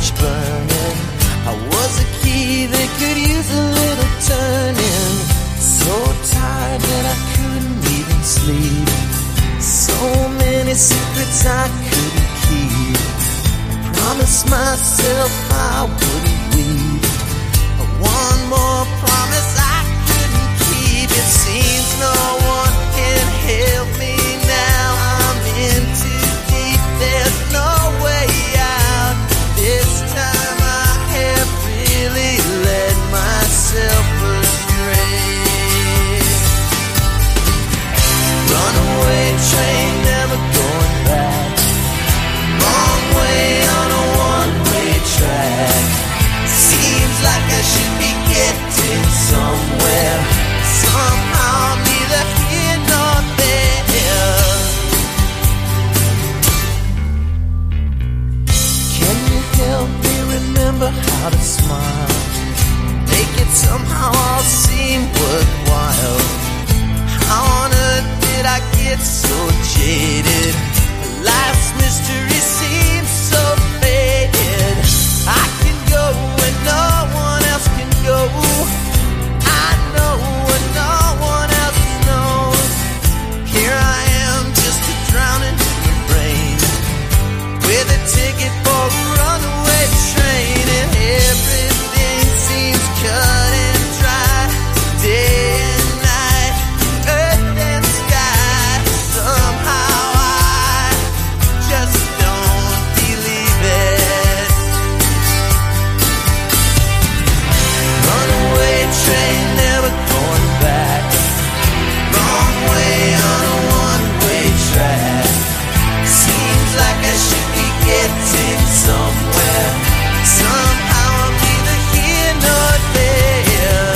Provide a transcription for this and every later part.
torch burning. I was a key that could use a little turning. So tired that I couldn't even sleep. So many secrets I couldn't keep. I promised myself I wouldn't weep. One more promise I couldn't keep. It seems no one can help me now. I'm in too deep, there's no way out. This time I have really let myself astray. Runaway train, never going back. Long way on a one-way track. Seems like I should be getting somewhere. Somehow neither here nor there. Can you help me remember how to smile? Make it somehow all seem worthwhile. How on earth did I get so jaded? Life's mystery seems so faded. I can go where no one else can go. I know what no one else knows. Here I am, just a drowning human brain, with a ticket for a runaway train. And everything seems cut and dry, day and night, earth and sky. Somehow I just don't believe it. Runaway train, never going back. Wrong way on a one-way track. Seems like I should be getting somewhere. Somehow I'm neither here nor there.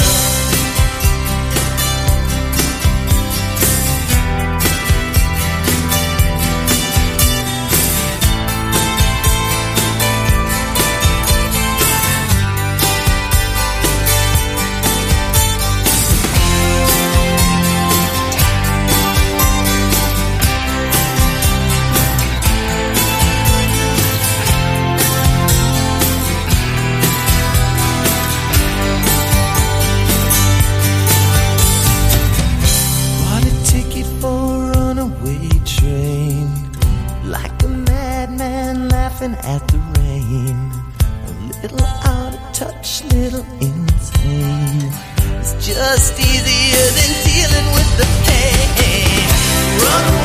Bought a ticket for a runaway train, like a madman laughing at the rain. A little out of touch, little insane. It's just easier than dealing with the pain. Run